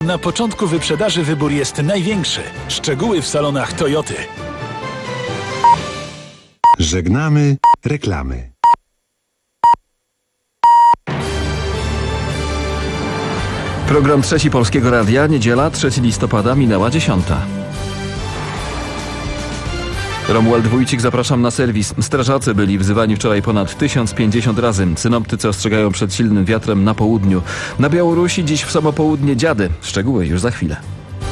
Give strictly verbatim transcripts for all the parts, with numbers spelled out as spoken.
Na początku wyprzedaży wybór jest największy. Szczegóły w salonach Toyoty. Żegnamy reklamy. Program Trzeci Polskiego Radia, niedziela, trzeciego listopada, minęła dziesiąta. Romuald Wójcik, zapraszam na serwis. Strażacy byli wzywani wczoraj ponad tysiąc pięćdziesiąt razy. Synoptycy ostrzegają przed silnym wiatrem na południu. Na Białorusi dziś w samo południe dziady. Szczegóły już za chwilę.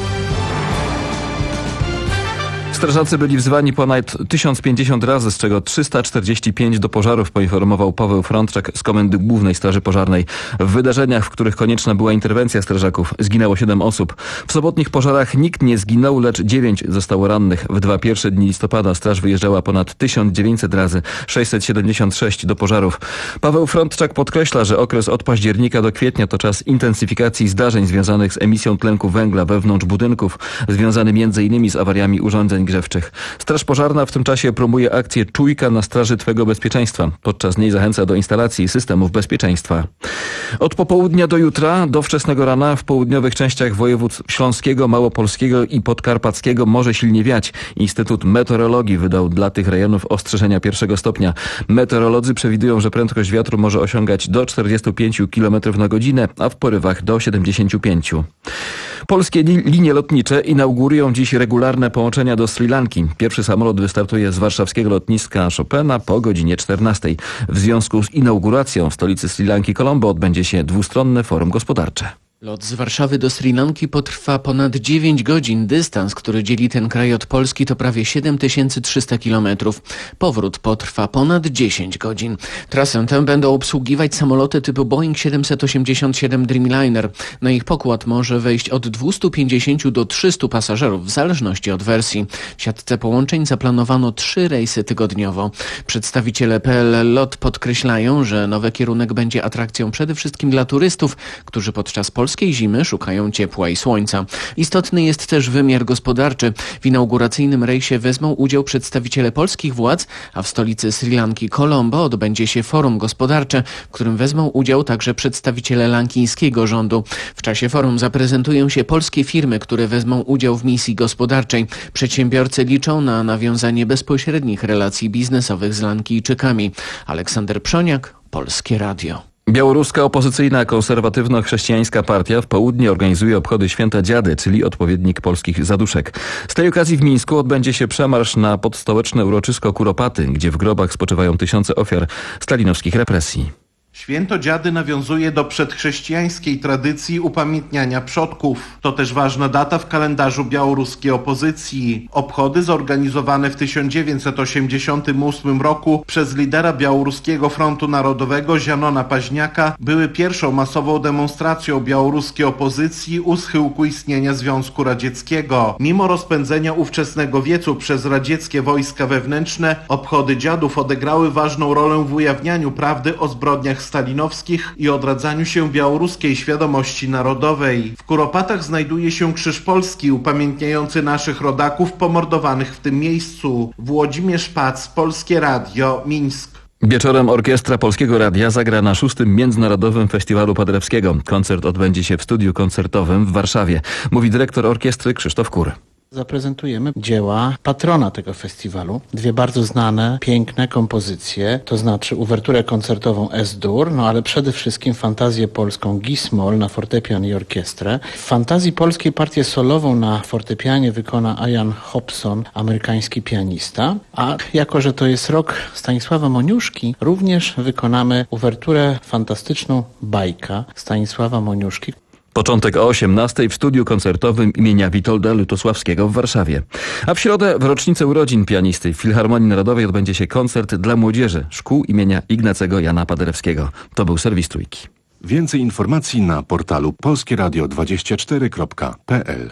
Strażacy byli wzywani ponad tysiąc pięćdziesiąt razy, z czego trzysta czterdzieści pięć do pożarów, poinformował Paweł Frączek z Komendy Głównej Straży Pożarnej. W wydarzeniach, w których konieczna była interwencja strażaków, zginęło siedem osób. W sobotnich pożarach nikt nie zginął, lecz dziewięć zostało rannych. W dwa pierwsze dni listopada straż wyjeżdżała ponad tysiąc dziewięćset razy, sześćset siedemdziesiąt sześć do pożarów. Paweł Frączak podkreśla, że okres od października do kwietnia to czas intensyfikacji zdarzeń związanych z emisją tlenku węgla wewnątrz budynków, związany między innymi z awariami urządzeń grzewczych. Straż Pożarna w tym czasie promuje akcję Czujka na straży Twego bezpieczeństwa. Podczas niej zachęca do instalacji systemów bezpieczeństwa. Od popołudnia do jutra, do wczesnego rana w południowych częściach województw śląskiego, małopolskiego i podkarpackiego może silnie wiać. Instytut Meteorologii wydał dla tych rejonów ostrzeżenia pierwszego stopnia. Meteorolodzy przewidują, że prędkość wiatru może osiągać do czterdziestu pięciu kilometrów na godzinę, a w porywach do siedemdziesięciu pięciu. Polskie linie lotnicze inaugurują dziś regularne połączenia do Sri Lanki. Pierwszy samolot wystartuje z warszawskiego lotniska Chopina po godzinie czternastej. W związku z inauguracją w stolicy Sri Lanki Colombo odbędzie się dwustronne forum gospodarcze. Lot z Warszawy do Sri Lanki potrwa ponad dziewięć godzin. Dystans, który dzieli ten kraj od Polski, to prawie siedem tysięcy trzysta kilometrów. Powrót potrwa ponad dziesięć godzin. Trasę tę będą obsługiwać samoloty typu Boeing siedemset osiemdziesiąt siedem Dreamliner. Na ich pokład może wejść od dwustu pięćdziesięciu do trzystu pasażerów, w zależności od wersji. W siatce połączeń zaplanowano trzy rejsy tygodniowo. Przedstawiciele P L L Lot podkreślają, że nowy kierunek będzie atrakcją przede wszystkim dla turystów, którzy podczas polskiej Polskiej zimy szukają ciepła i słońca. Istotny jest też wymiar gospodarczy. W inauguracyjnym rejsie wezmą udział przedstawiciele polskich władz, a w stolicy Sri Lanki Colombo odbędzie się forum gospodarcze, w którym wezmą udział także przedstawiciele lankińskiego rządu. W czasie forum zaprezentują się polskie firmy, które wezmą udział w misji gospodarczej. Przedsiębiorcy liczą na nawiązanie bezpośrednich relacji biznesowych z Lankijczykami. Aleksander Przoniak, Polskie Radio. Białoruska opozycyjna konserwatywno-chrześcijańska partia w południe organizuje obchody Święta Dziady, czyli odpowiednik polskich zaduszek. Z tej okazji w Mińsku odbędzie się przemarsz na podstołeczne uroczysko Kuropaty, gdzie w grobach spoczywają tysiące ofiar stalinowskich represji. Święto Dziady nawiązuje do przedchrześcijańskiej tradycji upamiętniania przodków. To też ważna data w kalendarzu białoruskiej opozycji. Obchody zorganizowane w tysiąc dziewięćset osiemdziesiątym ósmym roku przez lidera Białoruskiego Frontu Narodowego Zianona Paźniaka były pierwszą masową demonstracją białoruskiej opozycji u schyłku istnienia Związku Radzieckiego. Mimo rozpędzenia ówczesnego wiecu przez radzieckie wojska wewnętrzne, obchody dziadów odegrały ważną rolę w ujawnianiu prawdy o zbrodniach stalinowskich i odradzaniu się białoruskiej świadomości narodowej. W Kuropatach znajduje się Krzyż Polski upamiętniający naszych rodaków pomordowanych w tym miejscu. Włodzimierz Pac, Polskie Radio, Mińsk. Wieczorem Orkiestra Polskiego Radia zagra na szóstym Międzynarodowym Festiwalu Paderewskiego. Koncert odbędzie się w studiu koncertowym w Warszawie, mówi dyrektor orkiestry Krzysztof Kur. Zaprezentujemy dzieła patrona tego festiwalu. Dwie bardzo znane, piękne kompozycje, to znaczy uwerturę koncertową Es-dur, no ale przede wszystkim fantazję polską Gis-moll na fortepian i orkiestrę. W fantazji polskiej partię solową na fortepianie wykona Ian Hobson, amerykański pianista, a jako, że to jest rok Stanisława Moniuszki, również wykonamy uwerturę fantastyczną Bajka Stanisława Moniuszki. Początek o osiemnastej w studiu koncertowym imienia Witolda Lutosławskiego w Warszawie. A w środę w rocznicę urodzin pianisty w Filharmonii Narodowej odbędzie się koncert dla młodzieży szkół imienia Ignacego Jana Paderewskiego. To był serwis Trójki. Więcej informacji na portalu polskieradio dwadzieścia cztery kropka p l.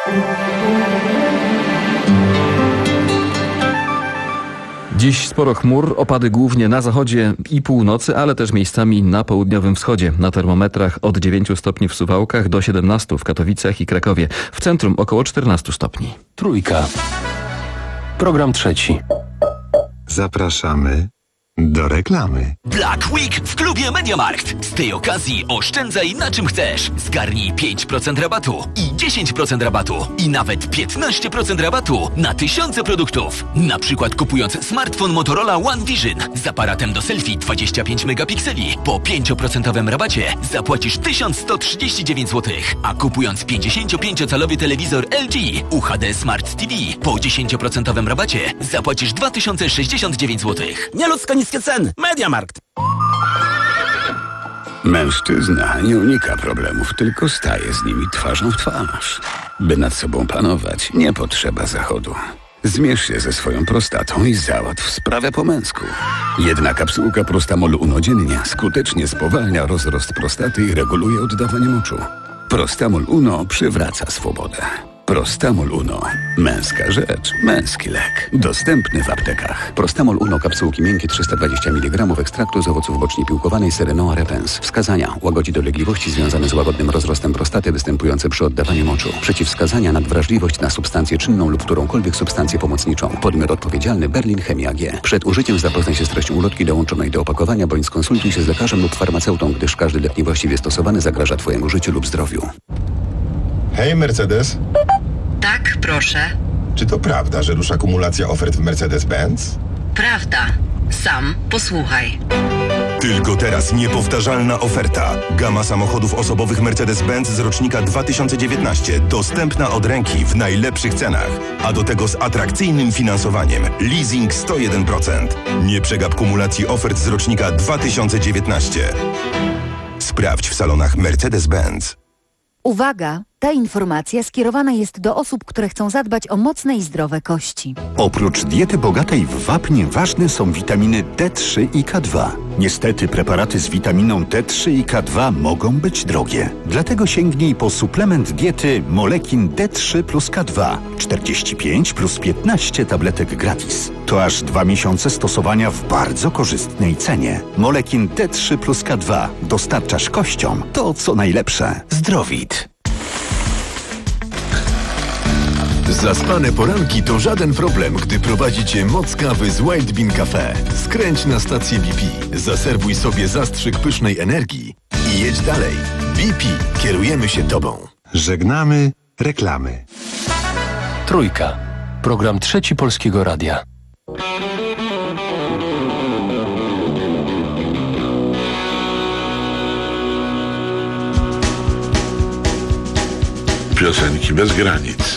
Dziś sporo chmur, opady głównie na zachodzie i północy, ale też miejscami na południowym wschodzie. Na termometrach od dziewięciu stopni w Suwałkach do siedemnastu w Katowicach i Krakowie. W centrum około czternastu stopni. Trójka. Program trzeci. Zapraszamy Do reklamy. Black Week w klubie MediaMarkt. Z tej okazji oszczędzaj na czym chcesz. Zgarnij pięć procent rabatu i dziesięć procent rabatu i nawet piętnaście procent rabatu na tysiące produktów. Na przykład kupując smartfon Motorola One Vision z aparatem do selfie dwadzieścia pięć megapikseli po pięć procent rabacie zapłacisz tysiąc sto trzydzieści dziewięć złotych, a kupując pięćdziesięciopięciocalowy telewizor L G U H D Smart T V po dziesięć procent rabacie zapłacisz dwa tysiące sześćdziesiąt dziewięć złotych. Nieludzko niskie ceny. MediaMarkt. Mężczyzna nie unika problemów, tylko staje z nimi twarzą w twarz. By nad sobą panować, nie potrzeba zachodu. Zmierz się ze swoją prostatą i załatw sprawę po męsku. Jedna kapsułka Prostamol Uno dziennie skutecznie spowalnia rozrost prostaty i reguluje oddawanie moczu. Prostamol Uno przywraca swobodę. Prostamol Uno. Męska rzecz, męski lek. Dostępny w aptekach. Prostamol Uno, kapsułki miękkie trzysta dwadzieścia miligramów ekstraktu z owoców bocznie piłkowanej Serenoa repens. Wskazania: łagodzi dolegliwości związane z łagodnym rozrostem prostaty występujące przy oddawaniu moczu. Przeciwwskazania: nadwrażliwość na substancję czynną lub którąkolwiek substancję pomocniczą. Podmiot odpowiedzialny: Berlin Chemia G. Przed użyciem zapoznaj się z treścią ulotki dołączonej do opakowania bądź skonsultuj się z lekarzem lub farmaceutą, gdyż każdy lek niewłaściwie stosowany zagraża Twojemu życiu lub zdrowiu. Hej, Mercedes. Tak, proszę. Czy to prawda, że rusza kumulacja ofert w Mercedes-Benz? Prawda. Sam posłuchaj. Tylko teraz niepowtarzalna oferta. Gama samochodów osobowych Mercedes-Benz z rocznika dwa tysiące dziewiętnaście. Dostępna od ręki w najlepszych cenach. A do tego z atrakcyjnym finansowaniem. Leasing sto jeden procent. Nie przegap kumulacji ofert z rocznika dwa tysiące dziewiętnaście. Sprawdź w salonach Mercedes-Benz. Uwaga! Ta informacja skierowana jest do osób, które chcą zadbać o mocne i zdrowe kości. Oprócz diety bogatej w wapń ważne są witaminy D trzy i K dwa. Niestety preparaty z witaminą D trzy i K dwa mogą być drogie. Dlatego sięgnij po suplement diety Molekin D trzy plus K dwa. czterdzieści pięć plus piętnaście tabletek gratis. To aż dwa miesiące stosowania w bardzo korzystnej cenie. Molekin D trzy plus K dwa. Dostarczasz kościom to, co najlepsze. Zdrowit. Zaspane poranki to żaden problem, gdy prowadzi Cię moc kawy z Wild Bean Cafe. Skręć na stację B P, zaserwuj sobie zastrzyk pysznej energii i jedź dalej. B P. Kierujemy się Tobą. Żegnamy reklamy. Trójka. Program Trzeci Polskiego Radia. Piosenki bez granic.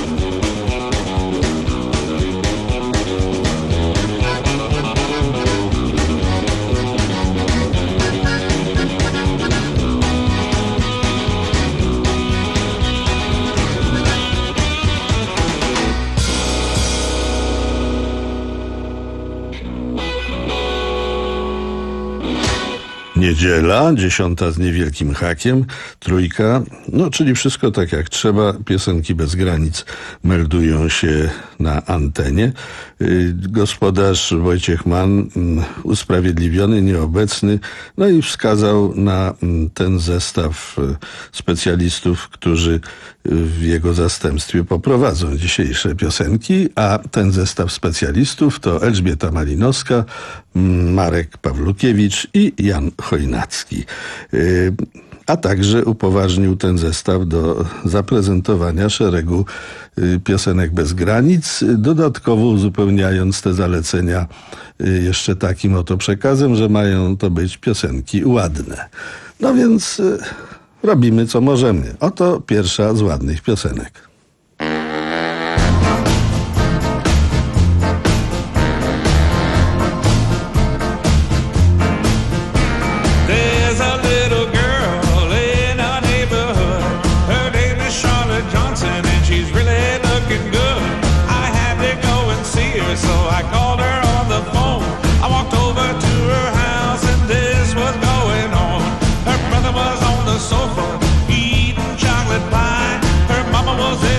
Niedziela, dziesiąta z niewielkim hakiem, trójka, no czyli wszystko tak jak trzeba, piosenki bez granic meldują się na antenie. Gospodarz Wojciech Mann, usprawiedliwiony, nieobecny, no i wskazał na ten zestaw specjalistów, którzy w jego zastępstwie poprowadzą dzisiejsze piosenki, a ten zestaw specjalistów to Elżbieta Malinowska, Marek Pawlukiewicz i Jan Chojnacki. A także upoważnił ten zestaw do zaprezentowania szeregu piosenek bez granic, dodatkowo uzupełniając te zalecenia jeszcze takim oto przekazem, że mają to być piosenki ładne. No więc robimy co możemy. Oto pierwsza z ładnych piosenek. Sofa, eating chocolate pie. Her mama was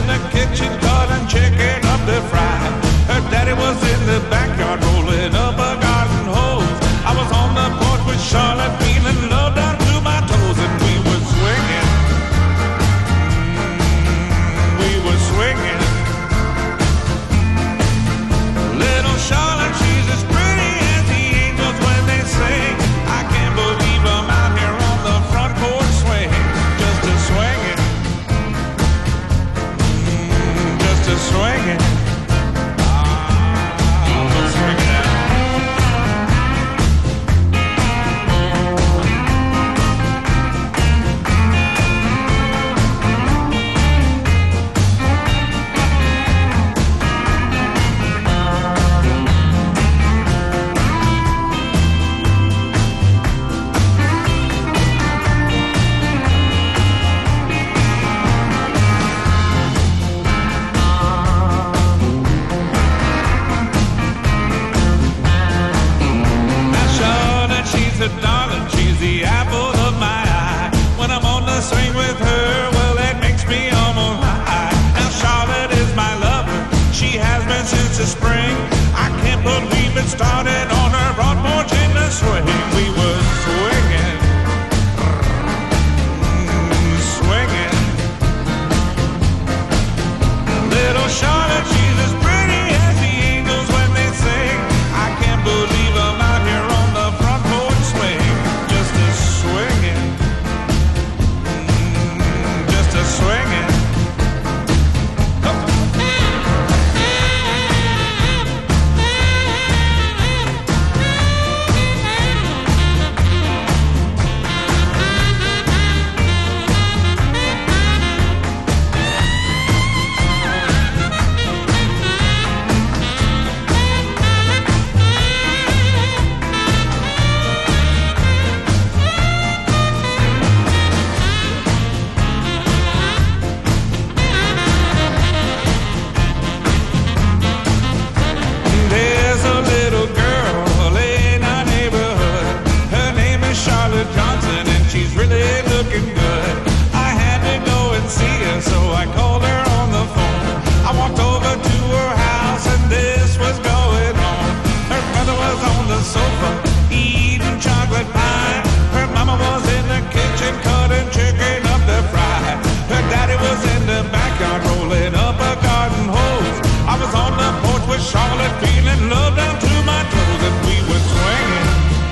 I called her on the phone. I walked over to her house and this was going on. Her brother was on the sofa eating chocolate pie. Her mama was in the kitchen cutting chicken up to fry. Her daddy was in the backyard rolling up a garden hose. I was on the porch with Charlotte feeling love down to my toes, and we were swinging.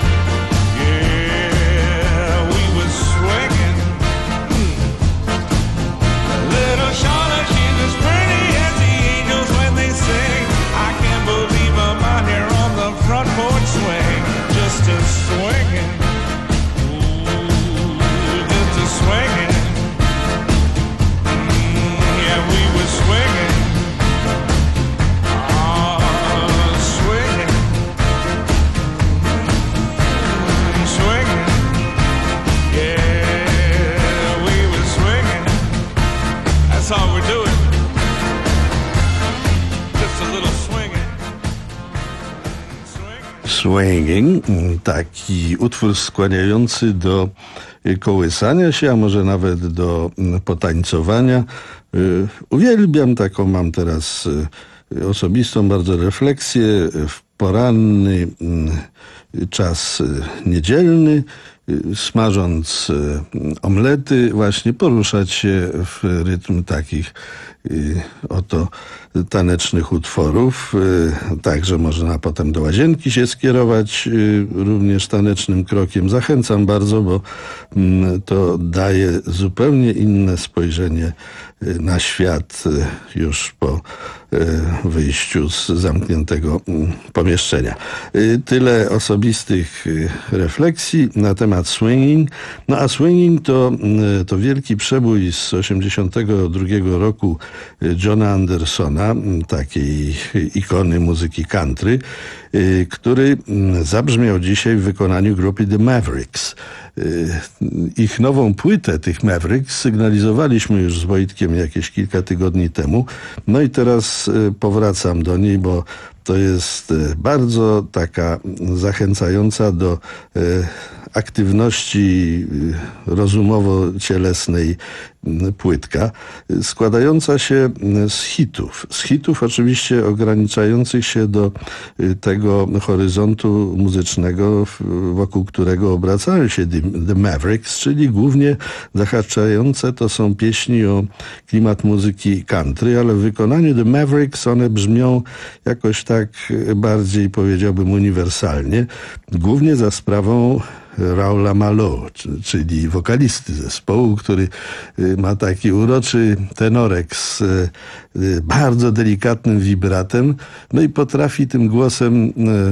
Yeah, we were swinging. Hmm. Little Charlotte, she's as pretty as the angels when they sing. I can't believe I'm out here on the front porch swing, just a swinging. Ooh, just a swinging. Mm, yeah, we were swinging. That's all we're doing. Just a little swinging. Swinging, taki utwór skłaniający do kołysania się, a może nawet do potańcowania. Uwielbiam taką, mam teraz osobistą bardzo refleksję w poranny czas niedzielny, smażąc omlety, właśnie poruszać się w rytm takich oto tanecznych utworów. Także można potem do łazienki się skierować również tanecznym krokiem. Zachęcam bardzo, bo to daje zupełnie inne spojrzenie na świat już po wyjściu z zamkniętego pomieszczenia. Tyle osobistych refleksji na temat swinging. No a swinging to, to wielki przebój z osiemdziesiątego drugiego roku Johna Andersona, takiej ikony muzyki country, który zabrzmiał dzisiaj w wykonaniu grupy The Mavericks. Ich nową płytę tych Mavericks sygnalizowaliśmy już z Wojtkiem jakieś kilka tygodni temu. No i teraz powracam do niej, bo to jest bardzo taka zachęcająca do aktywności rozumowo-cielesnej płytka, składająca się z hitów. Z hitów oczywiście ograniczających się do tego horyzontu muzycznego, wokół którego obracają się The Mavericks, czyli głównie zahaczające to są pieśni o klimat muzyki country, ale w wykonaniu The Mavericks one brzmią jakoś tak bardziej, powiedziałbym, uniwersalnie, głównie za sprawą Raula Malo, czyli wokalisty zespołu, który ma taki uroczy tenorek z bardzo delikatnym wibratem, no i potrafi tym głosem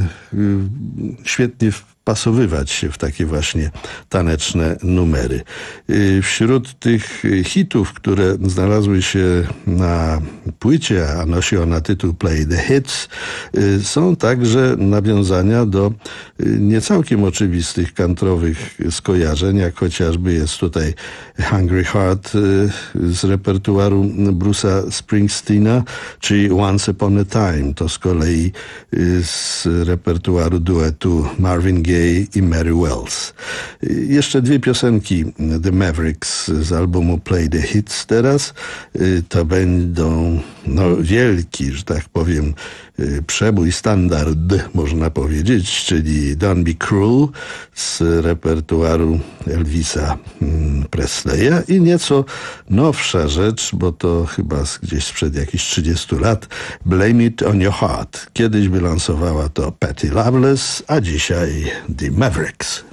świetnie wpasowywać się w takie właśnie taneczne numery. Wśród tych hitów, które znalazły się na płycie, a nosi ona tytuł Play the Hits, są także nawiązania do niecałkiem oczywistych kantrowych skojarzeń, jak chociażby jest tutaj Hungry Heart z repertuaru Bruce'a Springsteena, czy Once Upon a Time, to z kolei z repertuaru duetu Marvin Gaye i Mary Wells. Jeszcze dwie piosenki The Mavericks z albumu Play the Hits teraz. To będą no, wielki, że tak powiem, przebój, standard, można powiedzieć, czyli Don't Be Cruel z repertuaru Elvisa Presleya i nieco nowsza rzecz, bo to chyba gdzieś sprzed jakichś trzydziestu lat, Blame It On Your Heart. Kiedyś wylansowała to Patti Loveless, a dzisiaj The Mavericks.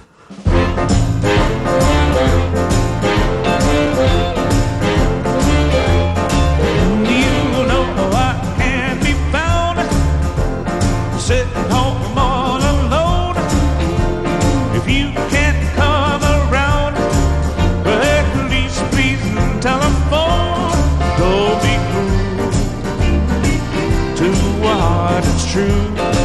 Sitting home all alone. If you can't come around, well, at least please telephone. Don't be cruel to what is true.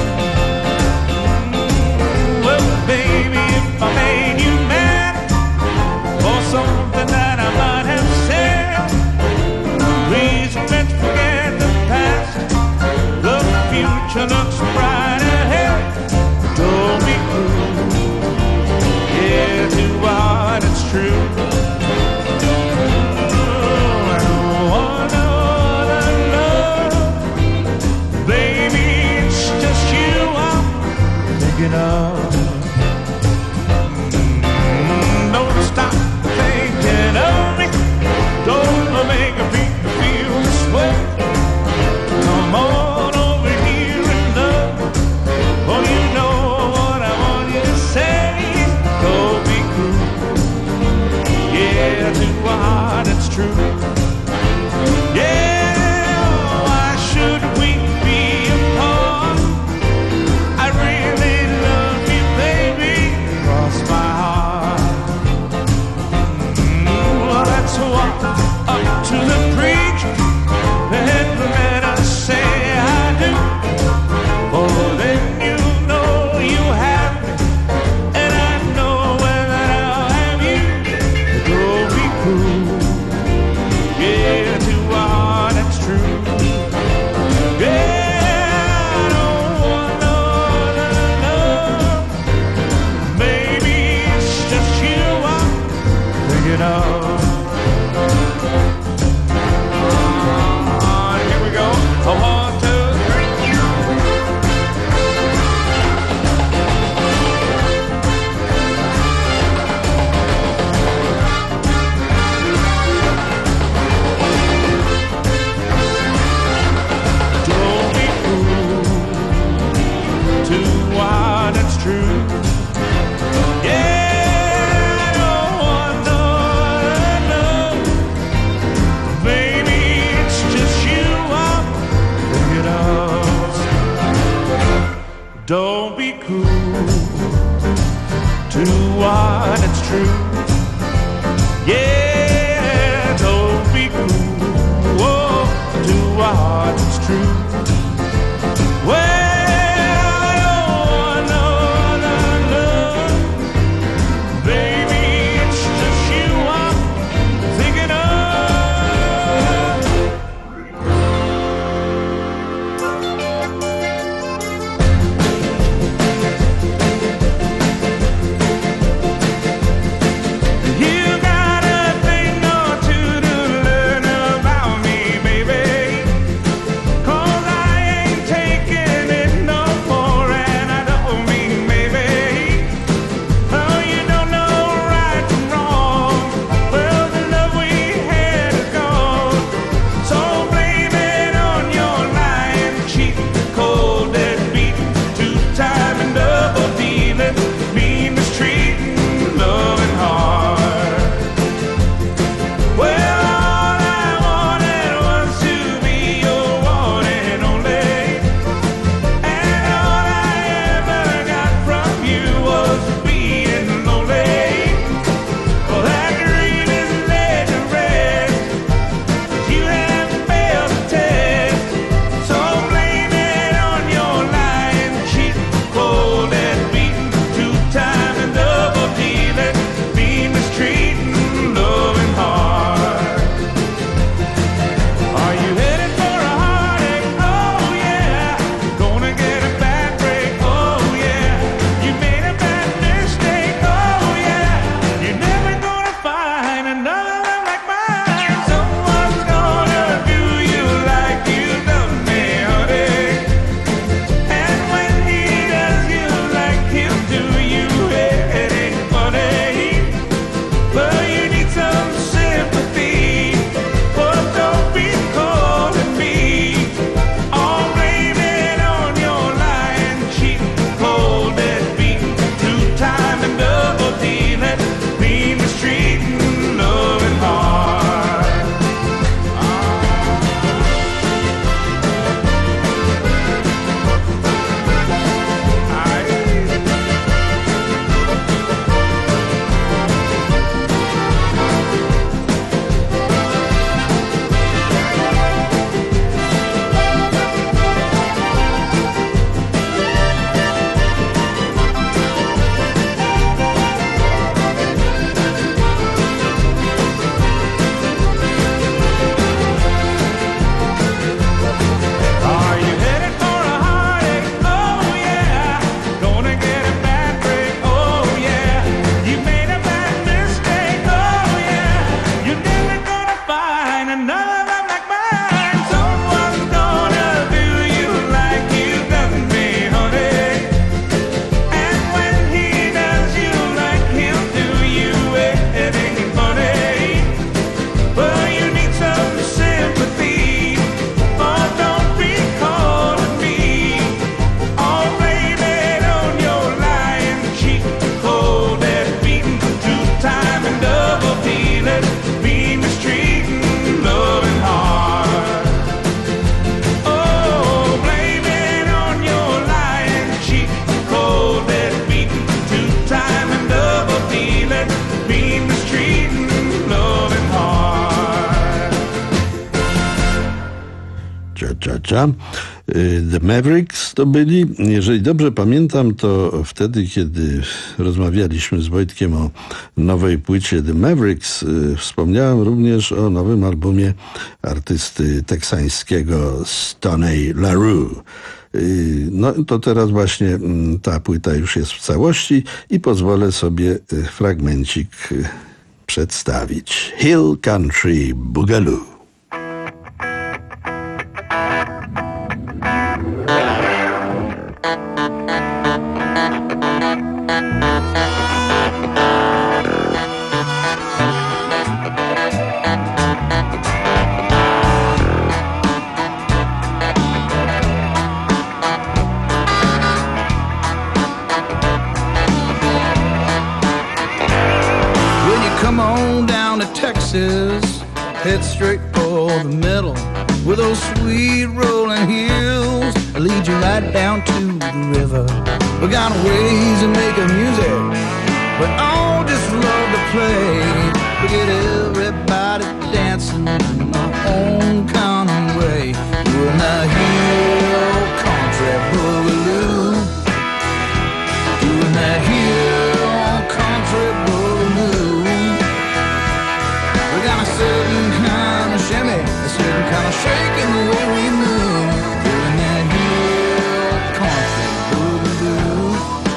Well, baby, if I made you mad for something that I might have said, please let's forget the past. The future looks bright. Don't be cruel, yeah, to what it's true. Oh, I don't want cool to what it's true. Yeah, don't be cool, whoa, to what it's true. Well, The Mavericks to byli, jeżeli dobrze pamiętam, to wtedy, kiedy rozmawialiśmy z Wojtkiem o nowej płycie The Mavericks, wspomniałem również o nowym albumie artysty teksańskiego Stoney LaRue. No to teraz właśnie ta płyta już jest w całości i pozwolę sobie fragmencik przedstawić. Hill Country Boogaloo. Head straight for the middle, with those sweet rolling hills, lead you right down to the river. We got ways of making music, we all just love to play. We get everybody dancing in their own kind of way. Doing that hill country boogaloo. Doing that hill country boogaloo. We got a certain kind of shimmy, a certain kind of shaking the way we move. Doing that hill country boogaloo.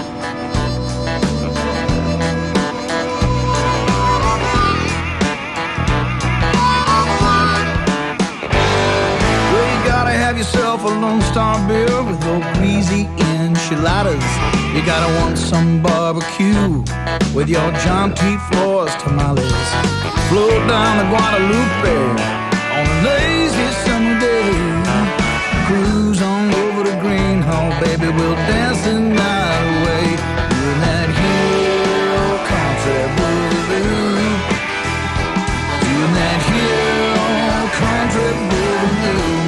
Well, you gotta have yourself a Lone Star beer with those greasy enchiladas. You gotta want some barbecue with your John T. Flores tamales. Float down the Guadalupe on a lazy summer day. Cruise on over to Greenhall, baby, we'll dance the night away. Doing that hill country boogaloo. Doing that hill country boogaloo.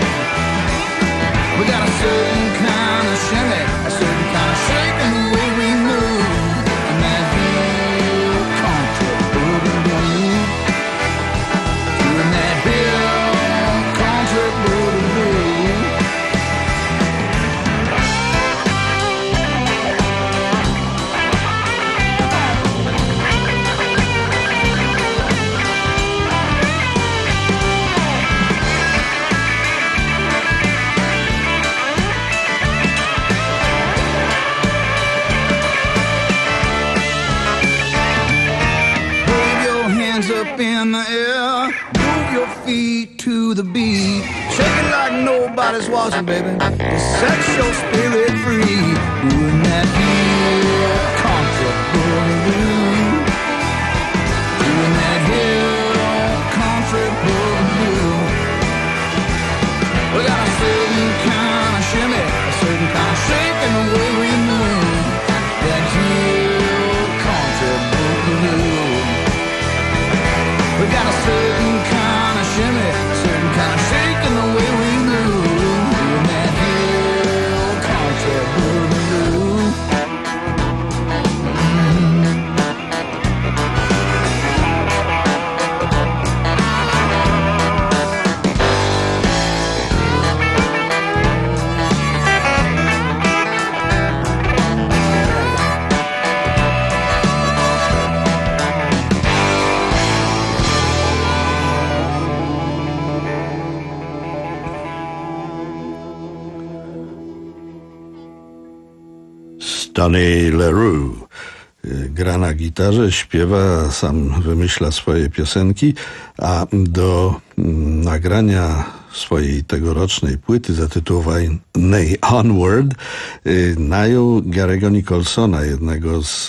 We got a certain kind of shimmy, a certain kind of shaking the way we move. And that hill country boogaloo. Doing that hill country boogaloo. Wave your hands up in the air, move your feet to the beat, shake it like nobody's watching, baby. Just set your spirit free. Doing that hill country boogaloo. Doing that hill country boogaloo. We got a certain kind of shimmy, a certain kind of shaking the way we move. That hill country boogaloo. We got a certain kind of shimmy, a certain kind of shaking the way we move. Doing that hill country boogaloo. Tony LaRue gra na gitarze, śpiewa, sam wymyśla swoje piosenki, a do nagrania swojej tegorocznej płyty zatytułowanej Onward najął Gary'ego Nicholsona, jednego z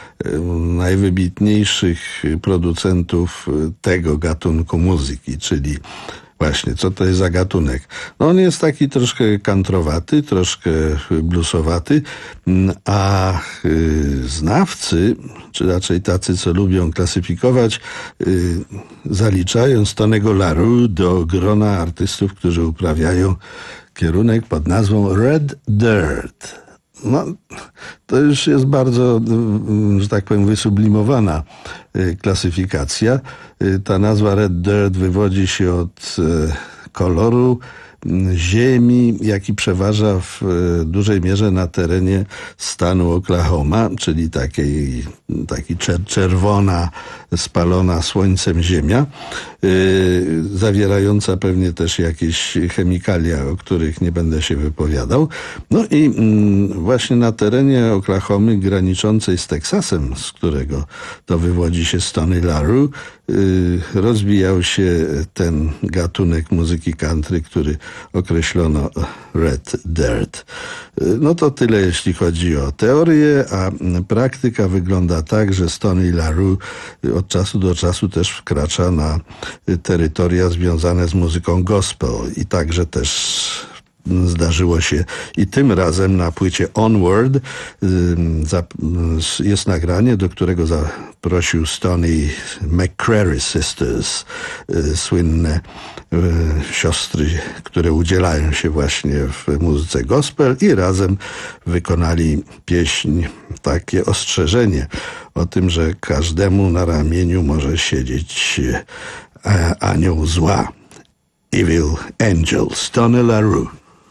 najwybitniejszych producentów tego gatunku muzyki, czyli właśnie, co to jest za gatunek? No on jest taki troszkę kantrowaty, troszkę bluesowaty, a y, znawcy, czy raczej tacy, co lubią klasyfikować, y, zaliczając Tonego LaRue do grona artystów, którzy uprawiają kierunek pod nazwą Red Dirt. No, to już jest bardzo, że tak powiem, wysublimowana klasyfikacja. Ta nazwa Red Dirt wywodzi się od koloru ziemi, jaki przeważa w dużej mierze na terenie stanu Oklahoma, czyli takiej, taki czerwona, spalona słońcem ziemia, yy, zawierająca pewnie też jakieś chemikalia, o których nie będę się wypowiadał. No i yy, właśnie na terenie Oklahomy graniczącej z Teksasem, z którego to wywodzi się Tony LaRue, yy, rozwijał się ten gatunek muzyki country, który określono Red Dirt. No to tyle, jeśli chodzi o teorię, a praktyka wygląda tak, że Tony LaRue od czasu do czasu też wkracza na terytoria związane z muzyką gospel i także też zdarzyło się i tym razem na płycie Onward jest nagranie, do którego zaprosił Stoney McCrary Sisters, słynne siostry, które udzielają się właśnie w muzyce gospel, i razem wykonali pieśń, takie ostrzeżenie o tym, że każdemu na ramieniu może siedzieć anioł zła. Evil Angel, Stoney LaRue.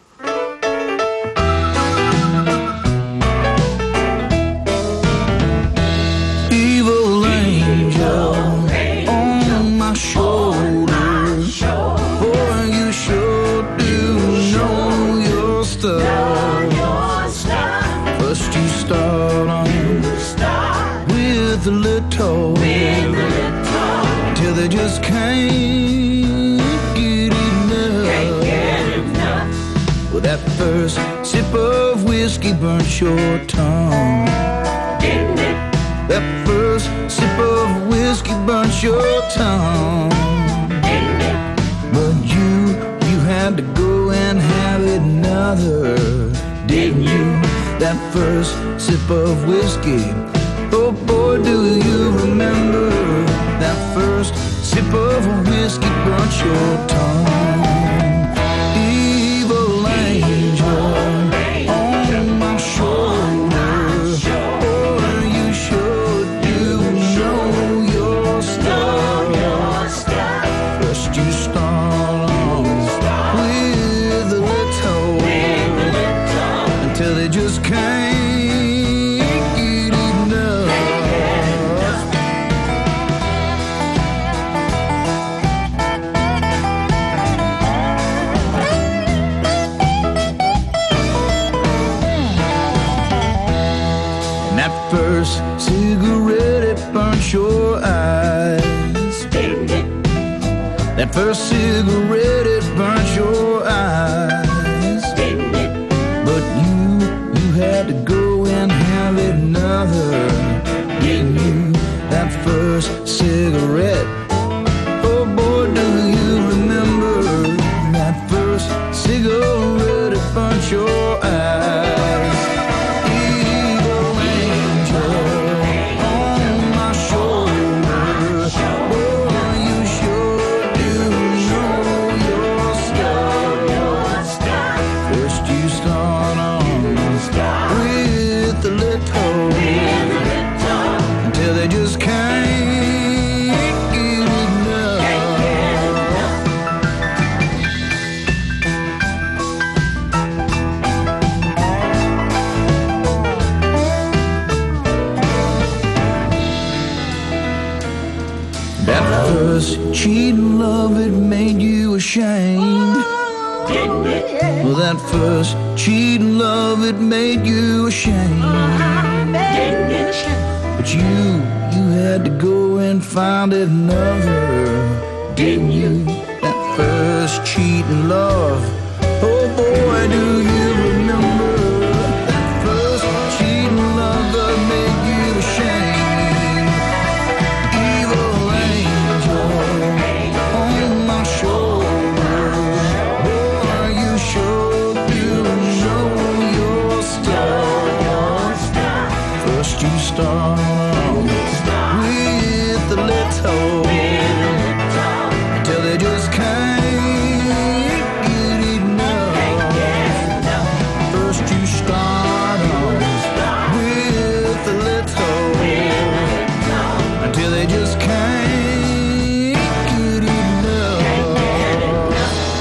Evil angel on my shoulder. Boy, you sure do know your stuff. First you start on with a little, till they just can't get enough. Well, that first sip of whiskey burnt your tongue. That first sip of whiskey burnt your tongue. But you, you had to go and have another, didn't you? That first sip of whiskey, oh boy, do you remember? That first sip of whiskey burnt your tongue. Evil angel on my shoulder. Boy, you sure do know your stuff. First you start on with a little, until they just can't get enough. And that first cigarette, it burnt your eyes. That first cigarette, it burnt your eyes. But you, you had to go and have another, didn't you? That first cigarette, oh boy, do you remember? That first cigarette, it burnt your eyes. Evil angel on my shoulder. Boy, you sure do know your stuff. First you start on with a little, until they just can't get enough. That first cheating love, it made you ashamed. Well, that first cheating love, it made you ashamed. But you, you had to go and find another, didn't you? That first cheating love, oh boy, do you remember? That first cheating love that made you ashamed. Evil angel on my shoulder. Boy, you sure do know your stuff. First you start with a little, till they just can't get enough. First you start with a little, until they just can't get enough.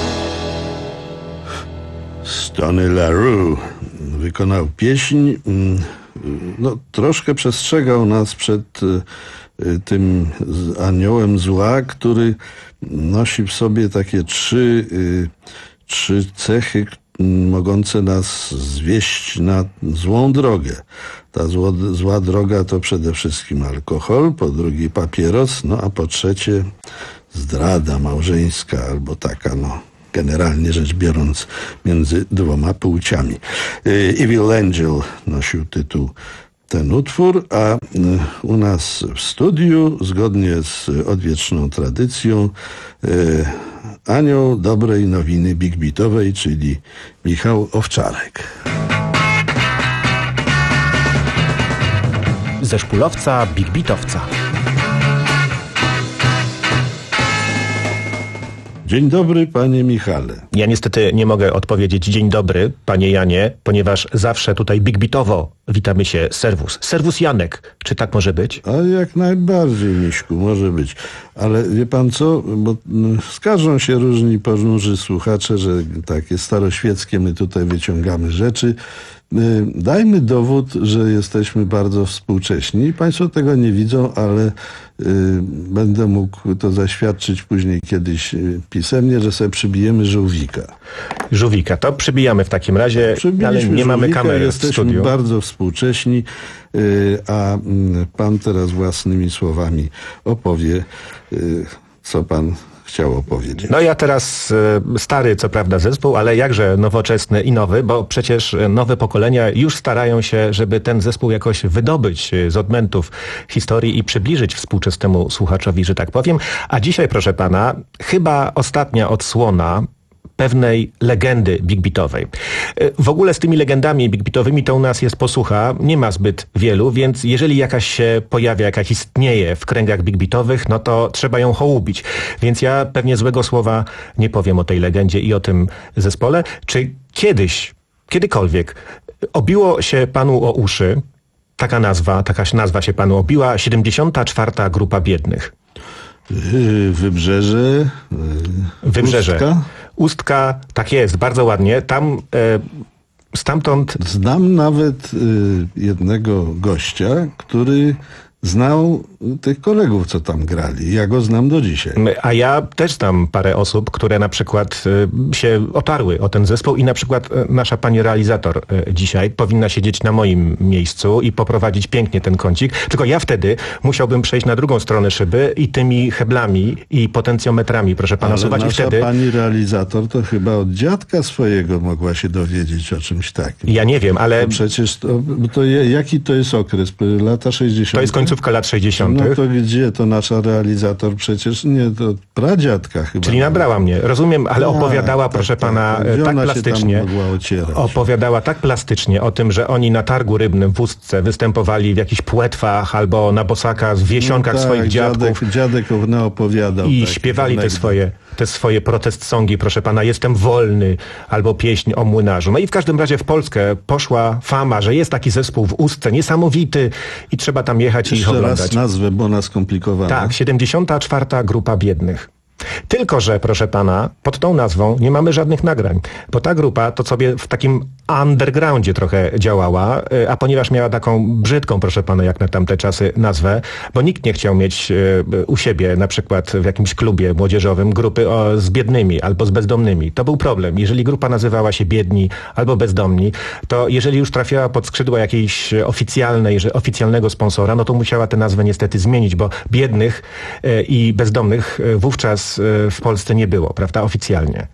Stoney LaRue wykonał pieśń, no troszkę przestrzegał nas przed y, tym aniołem zła, który nosi w sobie takie trzy, y, trzy cechy mogące nas zwieść na złą drogę. Ta zło, zła droga to przede wszystkim alkohol, po drugie papieros, no a po trzecie zdrada małżeńska albo taka, no generalnie rzecz biorąc, między dwoma płciami. Evil Angel nosił tytuł ten utwór, a u nas w studiu, zgodnie z odwieczną tradycją, anioł dobrej nowiny Big Beatowej, czyli Michał Owczarek. Ze szpulowca Big Beatowca. Dzień dobry, panie Michale. Ja niestety nie mogę odpowiedzieć dzień dobry, panie Janie, ponieważ zawsze tutaj Big Beatowo witamy się serwus. Serwus Janek, czy tak może być? A jak najbardziej, Miśku, może być. Ale wie pan co, bo no, skarżą się różni ponurzy słuchacze, że takie staroświeckie my tutaj wyciągamy rzeczy. Dajmy dowód, że jesteśmy bardzo współcześni. Państwo tego nie widzą, ale y, będę mógł to zaświadczyć później kiedyś y, pisemnie, że sobie przybijemy żółwika. Żółwika, to przybijamy w takim razie, Przybiliśmy ale nie żółwika, mamy kamery w jesteśmy studiu. bardzo współcześni, y, a y, pan teraz własnymi słowami opowie, y, co pan chciał opowiedzieć. No ja teraz e, stary, co prawda zespół, ale jakże nowoczesny i nowy, bo przecież nowe pokolenia już starają się, żeby ten zespół jakoś wydobyć z odmętów historii i przybliżyć współczesnemu słuchaczowi, że tak powiem. A dzisiaj, proszę pana, chyba ostatnia odsłona pewnej legendy Big Beatowej. W ogóle z tymi legendami Big Beatowymi to u nas jest posłucha, nie ma zbyt wielu, więc jeżeli jakaś się pojawia, jakaś istnieje w kręgach Big Beatowych, no to trzeba ją hołubić. Więc ja pewnie złego słowa nie powiem o tej legendzie i o tym zespole. Czy kiedyś, kiedykolwiek obiło się panu o uszy, taka nazwa, taka nazwa się panu obiła, siedemdziesiąta czwarta Grupa Biednych? Wybrzeże. Wybrzeże. Ustka. Ustka, tak jest, bardzo ładnie. Tam e, stamtąd... Znam nawet y, jednego gościa, który znał tych kolegów, co tam grali. Ja go znam do dzisiaj. A ja też znam parę osób, które na przykład y, się otarły o ten zespół i na przykład y, nasza pani realizator y, dzisiaj powinna siedzieć na moim miejscu i poprowadzić pięknie ten kącik. Tylko ja wtedy musiałbym przejść na drugą stronę szyby i tymi heblami i potencjometrami, proszę pana, Ale suwać. nasza I wtedy... pani realizator to chyba od dziadka swojego mogła się dowiedzieć o czymś takim. Ja nie wiem, ale... To przecież to, to je, jaki to jest okres? Lata sześćdziesiąte? To jest końcówka lat sześćdziesiątych. No to gdzie? To nasza realizator przecież nie, to pradziadka chyba. Czyli nabrała mnie, rozumiem, ale tak, opowiadała, tak, proszę tak, pana, tak, tak plastycznie. Opowiadała tak plastycznie o tym, że oni na targu rybnym w Ustce występowali w jakichś płetwach albo na bosakach, w wiesionkach no tak, swoich dziadków. Dziadek, dziadek opowiadał. I tak, śpiewali te anegdot. swoje, te swoje protest songi, proszę pana, Jestem wolny, albo pieśń o młynarzu. No i w każdym razie w Polskę poszła fama, że jest taki zespół w Ustce, niesamowity i trzeba tam jechać Jeszcze i ich oglądać. raz nazwę, bo ona skomplikowana. Tak, siedemdziesiąta czwarta Grupa Biednych. Tylko że, proszę pana, pod tą nazwą nie mamy żadnych nagrań, bo ta grupa to sobie w takim undergroundzie trochę działała, a ponieważ miała taką brzydką, proszę pana, jak na tamte czasy nazwę, bo nikt nie chciał mieć u siebie, na przykład w jakimś klubie młodzieżowym, grupy o, z biednymi albo z bezdomnymi. To był problem. Jeżeli grupa nazywała się Biedni albo Bezdomni, to jeżeli już trafiała pod skrzydła jakiejś oficjalnej, że oficjalnego sponsora, no to musiała tę nazwę niestety zmienić, bo biednych i bezdomnych wówczas w Polsce nie było, prawda, oficjalnie.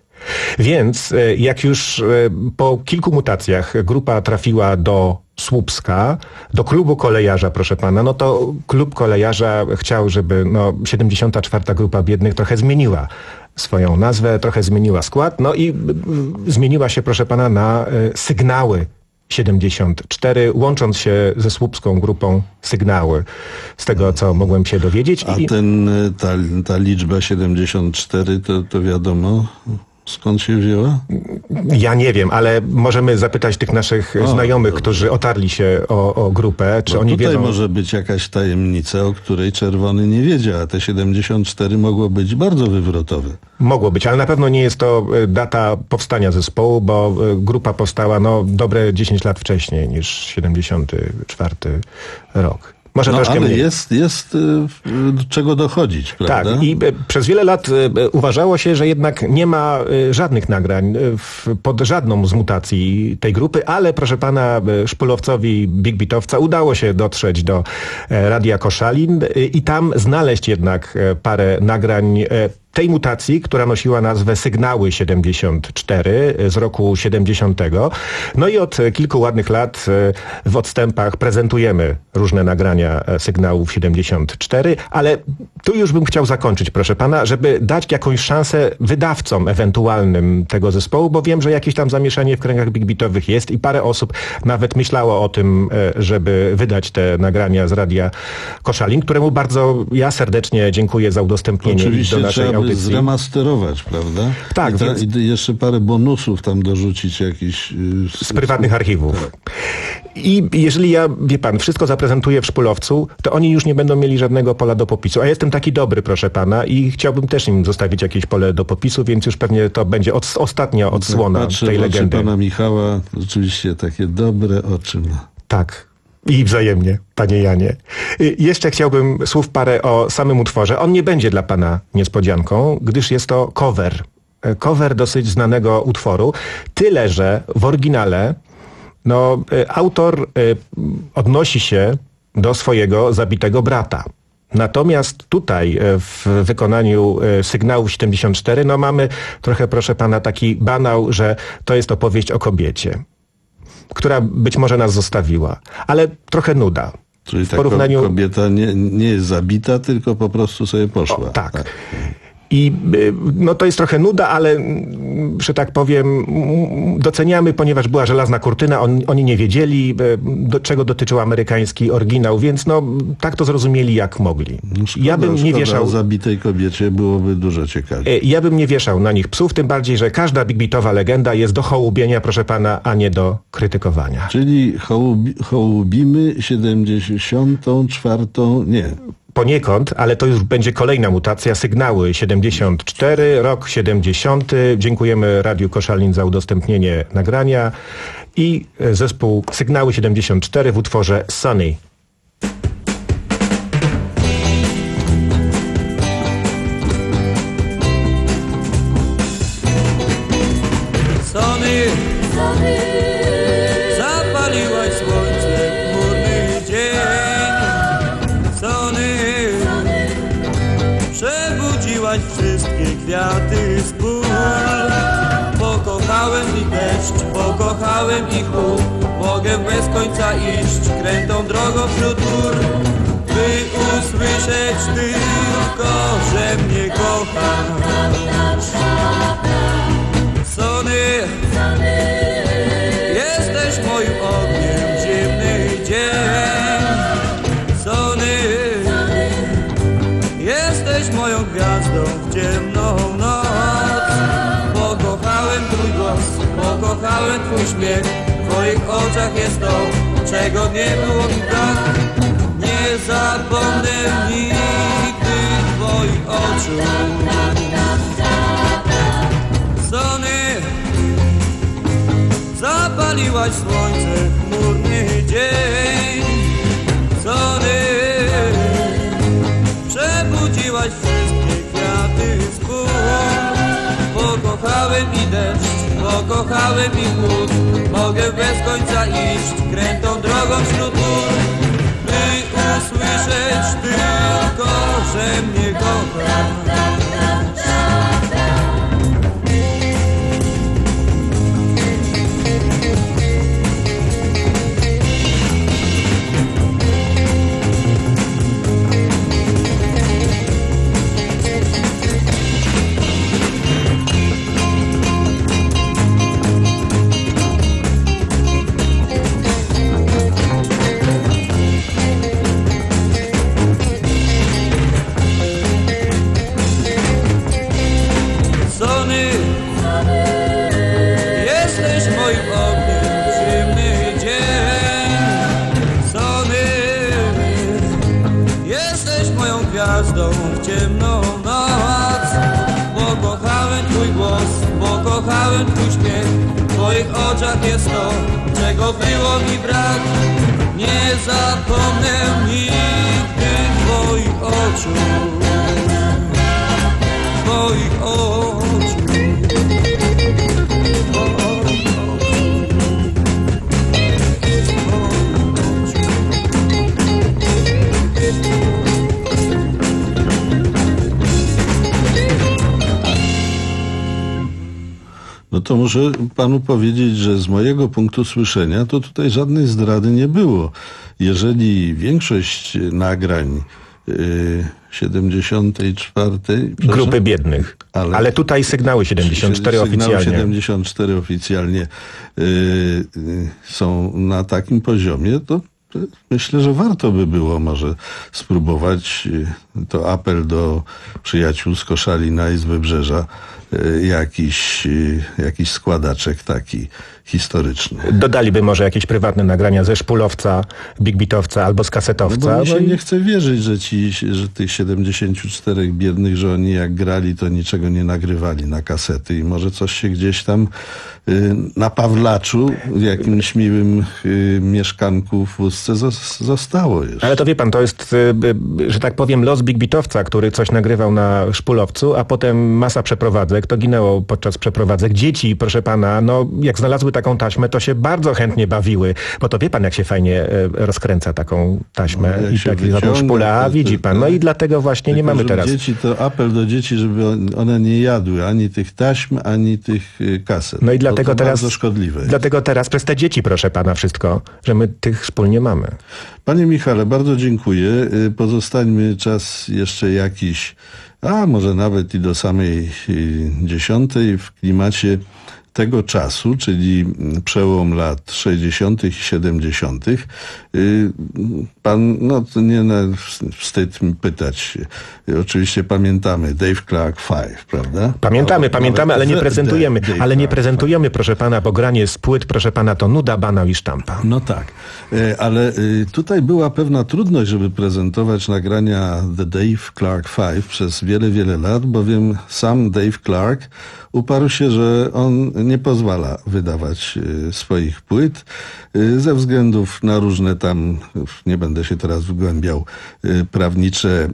Więc jak już po kilku mutacjach grupa trafiła do Słupska, do klubu kolejarza, proszę pana, no to klub kolejarza chciał, żeby no, siedemdziesiąta czwarta Grupa Biednych trochę zmieniła swoją nazwę, trochę zmieniła skład, no i zmieniła się, proszę pana, na Sygnały siedemdziesiąt cztery, łącząc się ze słupską grupą Sygnały, z tego, co mogłem się dowiedzieć. A I... ten, ta, ta liczba siedemdziesiąt cztery, to, to wiadomo... Skąd się wzięła? Ja nie wiem, ale możemy zapytać tych naszych o, znajomych, dobrze. którzy otarli się o, o grupę, czy Bo oni tutaj wiedzą... może być jakaś tajemnica, o której Czerwony nie wiedział, a te siedemdziesiąt cztery mogło być bardzo wywrotowe. Mogło być, ale na pewno nie jest to data powstania zespołu, bo grupa powstała no dobre dziesięć lat wcześniej niż siedemdziesiąty czwarty rok. Może no, troszkę ale mniej. jest, jest do czego dochodzić, prawda? Tak, i przez wiele lat uważało się, że jednak nie ma żadnych nagrań pod żadną z mutacji tej grupy, ale proszę pana szpulowcowi Big Beatowca udało się dotrzeć do Radia Koszalin i tam znaleźć jednak parę nagrań tej mutacji, która nosiła nazwę Sygnały siedemdziesiąt cztery z roku siedemdziesiątego. No i od kilku ładnych lat w odstępach prezentujemy różne nagrania Sygnałów siedemdziesiąt cztery, ale tu już bym chciał zakończyć, proszę pana, żeby dać jakąś szansę wydawcom ewentualnym tego zespołu, bo wiem, że jakieś tam zamieszanie w kręgach big beatowych jest i parę osób nawet myślało o tym, żeby wydać te nagrania z Radia Koszalin, któremu bardzo ja serdecznie dziękuję za udostępnienie Oczywiście do naszej trzeba audycji. by zremasterować, prawda? Tak, I, ta, więc... i jeszcze parę bonusów tam dorzucić jakiś... Yy, z, z prywatnych archiwów. Tak. I jeżeli ja, wie pan, wszystko zaprezentuję w Szpulowcu, to oni już nie będą mieli żadnego pola do popisu. A jestem taki dobry, proszę pana, i chciałbym też im zostawić jakieś pole do popisu, więc już pewnie to będzie od, ostatnia odsłona tak, patrzę tej w oczy legendy. pana Michała, rzeczywiście takie dobre oczy ma. Tak. I wzajemnie, panie Janie. Y, jeszcze chciałbym słów parę o samym utworze. On nie będzie dla pana niespodzianką, gdyż jest to cover. Y, cover dosyć znanego utworu. Tyle, że w oryginale no, y, autor y, odnosi się do swojego zabitego brata. Natomiast tutaj w wykonaniu Sygnałów siedemdziesiąt cztery no mamy trochę, proszę pana, taki banał, że to jest opowieść o kobiecie, która być może nas zostawiła, ale trochę nuda. Czyli w ta porównaniu... kobieta nie, nie jest zabita, tylko po prostu sobie poszła. O, tak. tak. I no to jest trochę nuda, ale że tak powiem doceniamy, ponieważ była żelazna kurtyna, on, oni nie wiedzieli, do czego dotyczył amerykański oryginał, więc no tak to zrozumieli jak mogli. No szkoda, ja bym nie wieszał o zabitej kobiecie byłoby dużo ciekawiej. Ja bym nie wieszał na nich psów, tym bardziej, że każda big beatowa legenda jest do hołubienia, proszę pana, a nie do krytykowania. Czyli hołubi, hołubimy siedemdziesiątą czwartą, nie... Poniekąd, ale to już będzie kolejna mutacja. Sygnały siedemdziesiąt cztery, rok siedemdziesiąty. Dziękujemy Radiu Koszalin za udostępnienie nagrania i zespół Sygnały siedemdziesiąt cztery w utworze Sunny. Sunny, Sunny, zapaliłaś słońce, chmurny dzień. Sunny, przebudziłaś wszystkie kwiaty z ból. Pokochałem i deszcz, pokochałem i chłód. Mogę bez końca iść krętą drogą wśród gór, by usłyszeć tylko, że mnie kochasz. Sunny, jesteś moim ogniem w zimny dzień. Sunny, jesteś moją gwiazdą w ciemną noc. Pokochałem twój głos, pokochałem twój śmiech. W twoich oczach jest to, czego nie było mi brak. Nie zapomnę nigdy twoich oczu. Sunny, zapaliłaś słońce, chmurny dzień. Sunny, przebudziłaś wszystkie kwiaty z ból. Pokochałem i deszcz, pokochałem i chłód. Mogę bez końca iść krętą drogą wśród gór, by usłyszeć tylko, że mnie kochasz. W ciemną noc pokochałem twój głos, pokochałem twój śmiech. W twoich oczach jest to, czego było mi brak. Nie zapomnę nigdy twoich oczu, twoich oczu. No to muszę panu powiedzieć, że z mojego punktu słyszenia to tutaj żadnej zdrady nie było. Jeżeli większość nagrań yy, siedemdziesiątej czwartej Grupy biednych. Ale, ale tutaj sygnały siedemdziesiąt cztery sygnały oficjalnie. siedemdziesiąt cztery oficjalnie yy, yy, są na takim poziomie, to myślę, że warto by było może spróbować, to apel do przyjaciół z Koszalina i z Wybrzeża, jakiś, jakiś składaczek taki historyczny. Dodaliby może jakieś prywatne nagrania ze szpulowca, big bitowca albo z kasetowca. No bo mi się no i... nie chce wierzyć, że ci, że tych siedemdziesięciu czterech biednych, że oni jak grali, to niczego nie nagrywali na kasety i może coś się gdzieś tam y, na Pawlaczu, w jakimś miłym y, mieszkanku w Wózce zos- zostało jeszcze. Ale to wie pan, to jest, y, że tak powiem, los big bitowca, który coś nagrywał na szpulowcu, a potem masa przeprowadzek, to ginęło podczas przeprowadzek. Dzieci, proszę pana, no jak znalazły taką taśmę, to się bardzo chętnie bawiły, bo to wie pan, jak się fajnie y, rozkręca taką taśmę no, i taki za tą szpulę, a widzi pan. No i dlatego właśnie nie mamy teraz. Dzieci, to apel do dzieci, żeby one nie jadły ani tych taśm, ani tych kaset. No i dlatego to, to teraz, bardzo szkodliwe jest. Dlatego teraz przez te dzieci, proszę pana, wszystko, że my tych szpul nie mamy. Panie Michale, bardzo dziękuję. Pozostańmy czas jeszcze jakiś, a może nawet i do samej dziesiątej w klimacie tego czasu, czyli przełom lat sześćdziesiątych i siedemdziesiątych. Pan, no to nie na wstyd mi pytać. Oczywiście pamiętamy Dave Clark Five, prawda? Pamiętamy, o, pamiętamy, ale nie prezentujemy. Dave ale nie Clark prezentujemy, proszę pana, bo granie z płyt, proszę pana, to nuda, banał i sztampa. No tak, ale tutaj była pewna trudność, żeby prezentować nagrania The Dave Clark Five przez wiele, wiele lat, bowiem sam Dave Clark uparł się, że on nie pozwala wydawać swoich płyt ze względów na różne tam, nie będę się teraz wgłębiał, prawnicze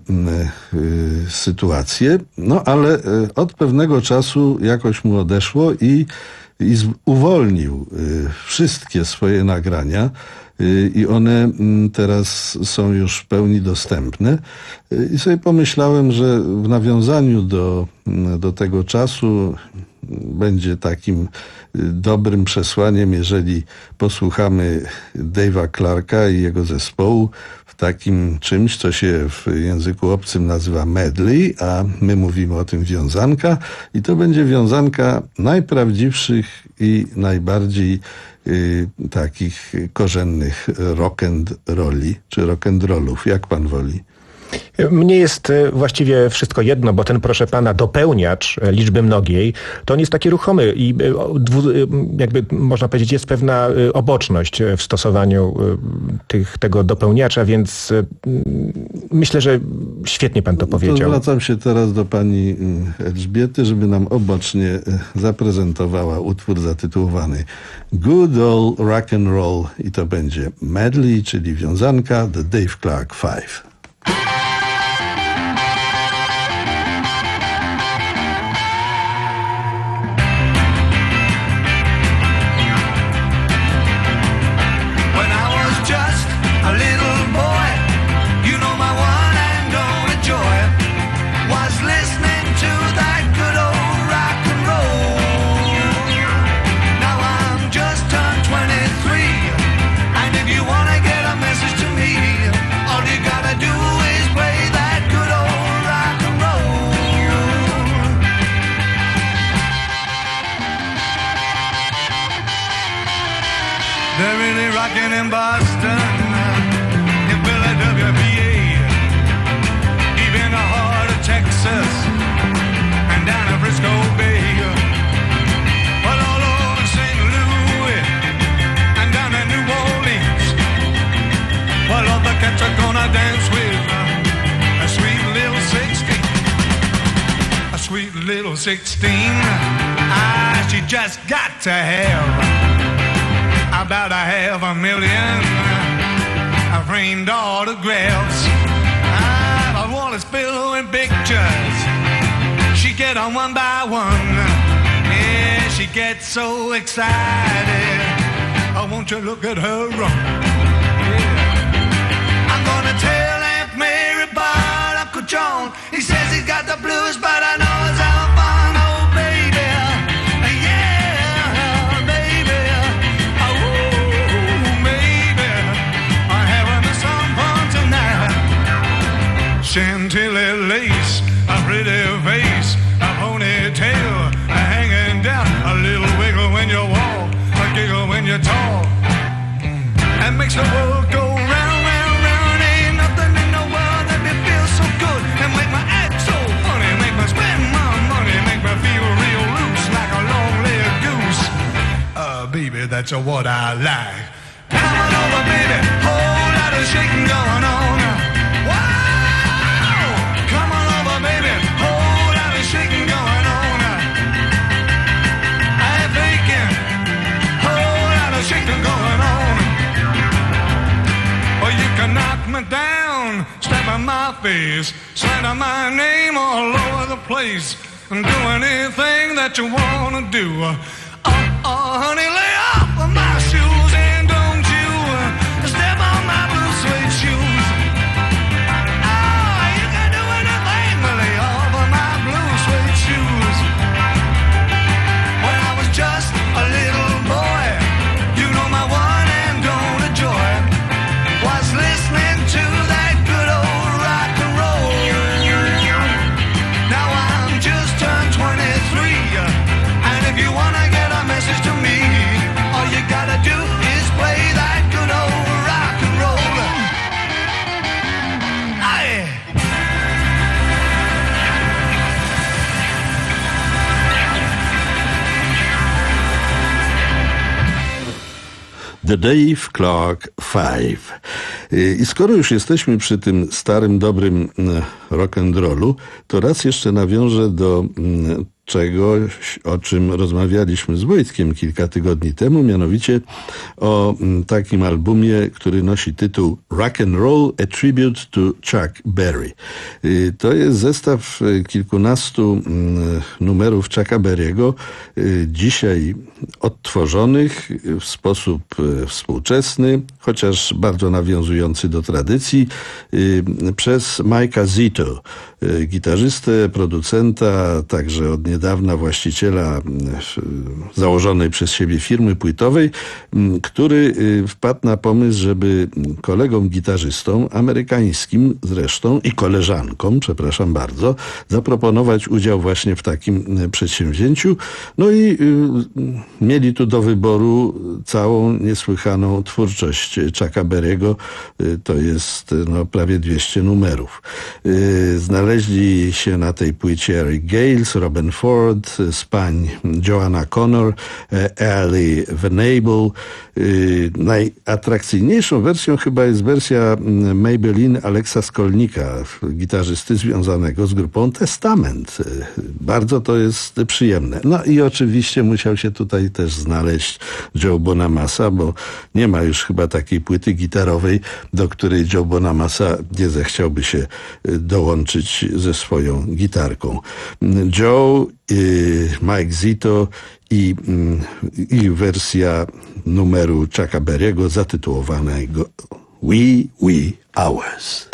sytuacje. No ale od pewnego czasu jakoś mu odeszło i, i uwolnił wszystkie swoje nagrania. I one teraz są już w pełni dostępne. I sobie pomyślałem, że w nawiązaniu do, do tego czasu będzie takim dobrym przesłaniem, jeżeli posłuchamy Dave'a Clarka i jego zespołu w takim czymś, co się w języku obcym nazywa medley, a my mówimy o tym wiązanka. I to będzie wiązanka najprawdziwszych i najbardziej y, takich korzennych rock'n'rolli, czy rock'n'rollów. Jak pan woli? Mnie jest właściwie wszystko jedno, bo ten, proszę pana, dopełniacz liczby mnogiej, to on jest taki ruchomy i jakby można powiedzieć, jest pewna oboczność w stosowaniu tych, tego dopełniacza, więc myślę, że świetnie pan to powiedział. To zwracam się teraz do pani Elżbiety, żeby nam obocznie zaprezentowała utwór zatytułowany Good Old Rock and Roll i to będzie medley, czyli wiązanka The Dave Clark Five. In Boston, in Philadelphia, P A, deep in the heart of Texas, and down in Frisco Bay, well, all over Saint Louis, and down in New Orleans, well, all the cats are gonna dance with a sweet little sixteen, a sweet little sixteen. Ah, she just got to have about a half a million uh, framed autographs. I don't want to spill in pictures. She get on one by one. Yeah, she gets so excited. Oh, won't you look at her run? Yeah. I'm gonna tell Aunt Mary about Uncle John. He says he's got the blues, but I know it's all fun, oh baby. Yeah. baby, that's what I like. Come on over, baby, whole lot of shaking going on. Wow! Come on over, baby, whole lot of shaking going on. I'm thinking, whole lot of shaking going on. Or you can knock me down, step in my face, slander my name all over the place, and do anything that you wanna do. Oh, oh, honey, lay off of my shoes and don't you uh, step on my blue suede shoes. Oh, you can do anything but lay off of my blue suede shoes. When I was just a little boy, you know my one and only joy was listening to that good old rock and roll. Now I'm just turned twenty-three, and if you wanna get a message to me, all you gotta do is play that good old rock and roll. Aye. The Dave Clark Five. I skoro już jesteśmy przy tym starym, dobrym rock'n'rollu, to raz jeszcze nawiążę do czegoś, o czym rozmawialiśmy z Wojtkiem kilka tygodni temu, mianowicie o takim albumie, który nosi tytuł Rock and Roll, A Tribute to Chuck Berry. To jest zestaw kilkunastu numerów Chucka Berry'ego, dzisiaj odtworzonych w sposób współczesny, chociaż bardzo nawiązujący do tradycji, przez Mike'a Zito, gitarzystę, producenta, także od niedawna właściciela założonej przez siebie firmy płytowej, który wpadł na pomysł, żeby kolegom gitarzystom, amerykańskim zresztą i koleżankom, przepraszam bardzo, zaproponować udział właśnie w takim przedsięwzięciu. No i mieli tu do wyboru całą niesłychaną twórczość Chucka Berry'ego. To jest no, prawie dwieście numerów. Znaleźli się na tej płycie Eric Gales, Robin Ford, z pań Joanna Connor, Ali Venable. Najatrakcyjniejszą wersją chyba jest wersja Maybelline Alexa Skolnika, gitarzysty związanego z grupą Testament. Bardzo to jest przyjemne. No i oczywiście musiał się tutaj też znaleźć Joe Bonamassa, bo nie ma już chyba takiej płyty gitarowej, do której Joe Bonamassa nie zechciałby się dołączyć ze swoją gitarką. Joe, Mike Zito i, i wersja numeru Chucka Berry'ego zatytułowanego We, We, Ours.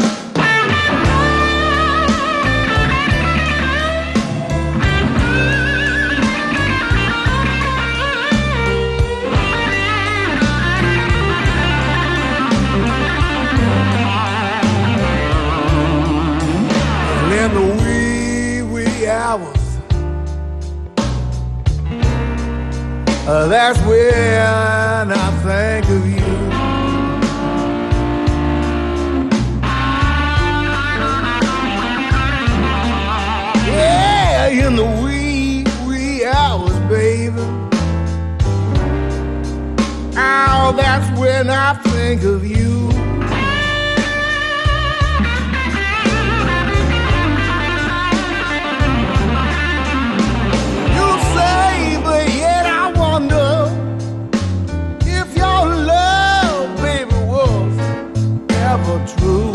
In the wee, wee hours, uh, that's when I think of you. Yeah, in the wee, wee hours, baby. Oh, that's when I think of you. True.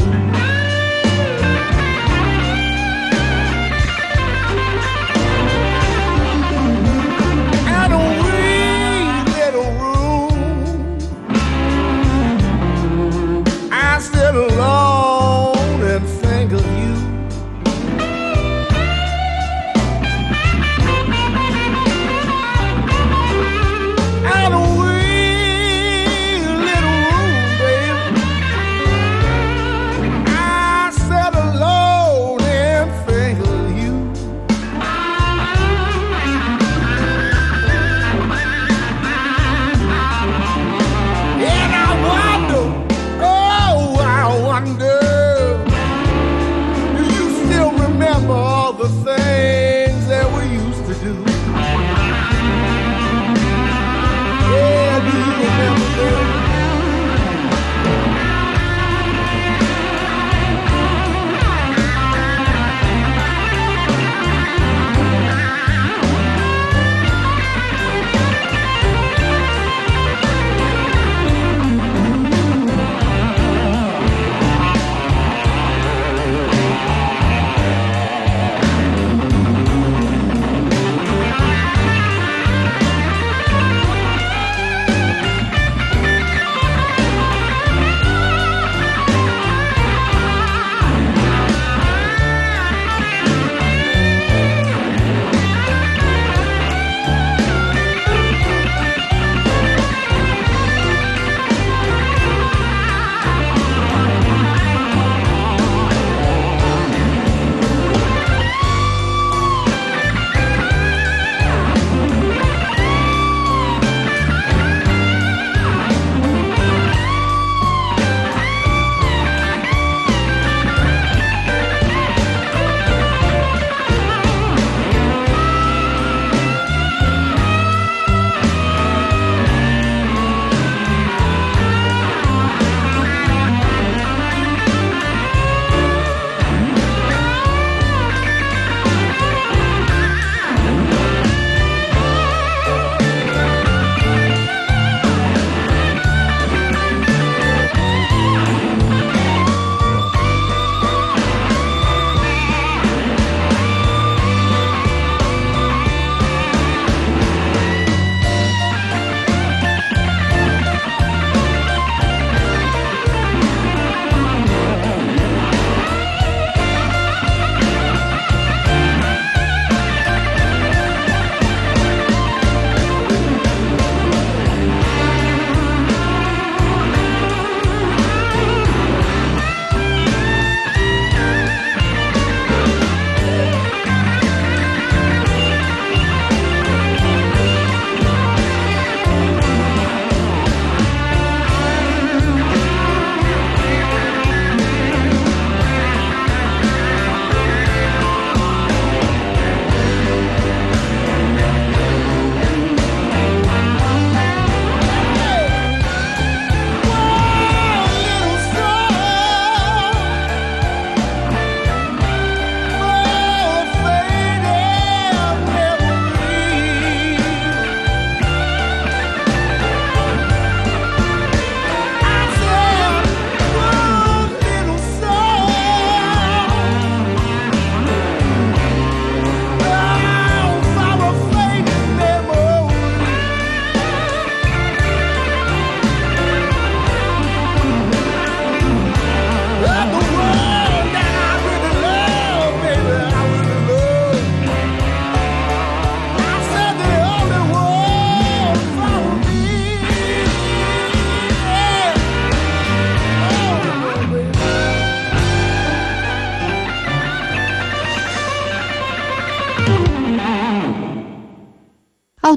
And a wee little room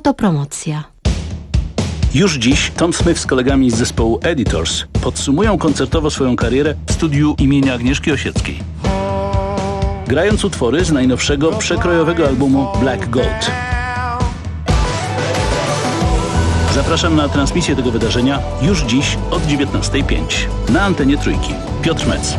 Autopromocja. Już dziś Tom Smith z kolegami z zespołu Editors podsumują koncertowo swoją karierę w studiu imienia Agnieszki Osieckiej. Grając utwory z najnowszego przekrojowego albumu Black Gold. Zapraszam na transmisję tego wydarzenia już dziś od dziewiętnastej pięć na antenie Trójki. Piotr Mec.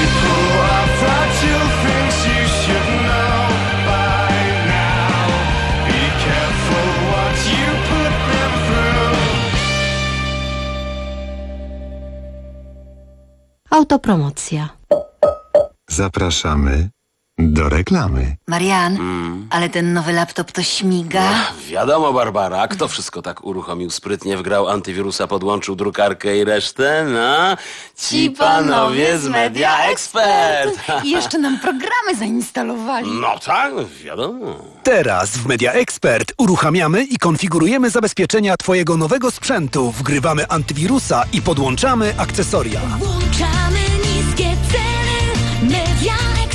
Autopromocja. Zapraszamy do reklamy. Marian, mm. ale ten nowy laptop to śmiga. No, wiadomo, Barbara, kto wszystko tak uruchomił sprytnie, wgrał antywirusa, podłączył drukarkę i resztę? No, ci panowie z Media Expert. I jeszcze nam programy zainstalowali. No tak, wiadomo. Teraz w Media Expert uruchamiamy i konfigurujemy zabezpieczenia twojego nowego sprzętu, wgrywamy antywirusa i podłączamy akcesoria. Włączamy niskie ceny. Media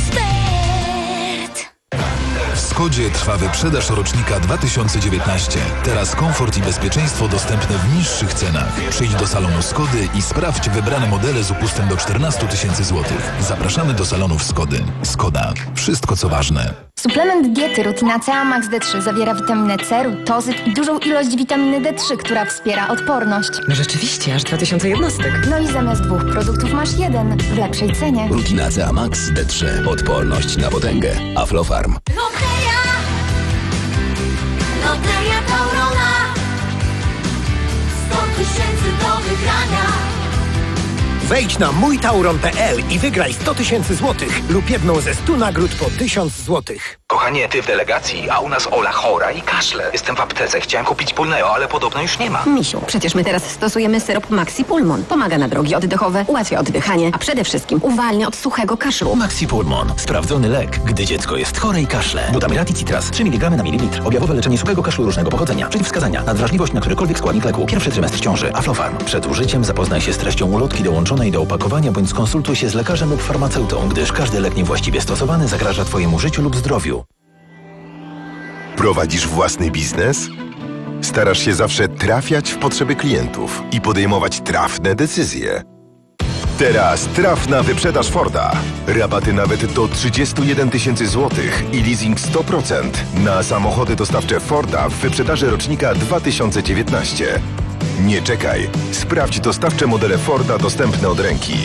W Skodzie trwa wyprzedaż rocznika dwa tysiące dziewiętnaście. Teraz komfort i bezpieczeństwo dostępne w niższych cenach. Przyjdź do salonu Skody i sprawdź wybrane modele z upustem do czternaście tysięcy złotych. Zapraszamy do salonów Skody. Skoda. Wszystko co ważne. Suplement diety Rutina C A Max D trzy zawiera witaminę C, rutozyt i dużą ilość witaminy D trzy, która wspiera odporność. No rzeczywiście, aż dwa tysiące jednostek. No i zamiast dwóch produktów masz jeden w lepszej cenie. Rutina C A Max D trzy. Odporność na potęgę. Aflofarm. Loteria! Loteria Taurona! sto tysięcy do wygrania! Wejdź na mój tauron kropka p l i wygraj sto tysięcy złotych lub jedną ze stu nagród po tysiąc złotych. Kochanie, ty w delegacji, a u nas Ola chora i kaszle. Jestem w aptece, chciałem kupić Pulneo, ale podobno już nie ma. Misiu, przecież my teraz stosujemy syrop Maxi Pulmon. Pomaga na drogi oddechowe, ułatwia oddychanie, a przede wszystkim uwalnia od suchego kaszlu. Maxi Pulmon. Sprawdzony lek, gdy dziecko jest chore i kaszle. Butamirat i Citras. trzy miligramy na mililitr. Objawowe leczenie suchego kaszlu różnego pochodzenia. Przeciwwskazania. Nadwrażliwość na którykolwiek składnik leku. Pierwszy trymestr ciąży. Aflofarm. Przed użyciem zapoznaj się z treścią ulotki dołączonej do opakowania bądź skonsultuj się z lekarzem lub farmaceutą, gdyż każdy lek niewłaściwie stosowany zagraża twojemu życiu lub zdrowiu. Prowadzisz własny biznes? Starasz się zawsze trafiać w potrzeby klientów i podejmować trafne decyzje. Teraz traf na wyprzedaż Forda. Rabaty nawet do trzydzieści jeden tysięcy złotych i leasing sto procent na samochody dostawcze Forda w wyprzedaży rocznika dwa tysiące dziewiętnaście. Nie czekaj. Sprawdź dostawcze modele Forda dostępne od ręki.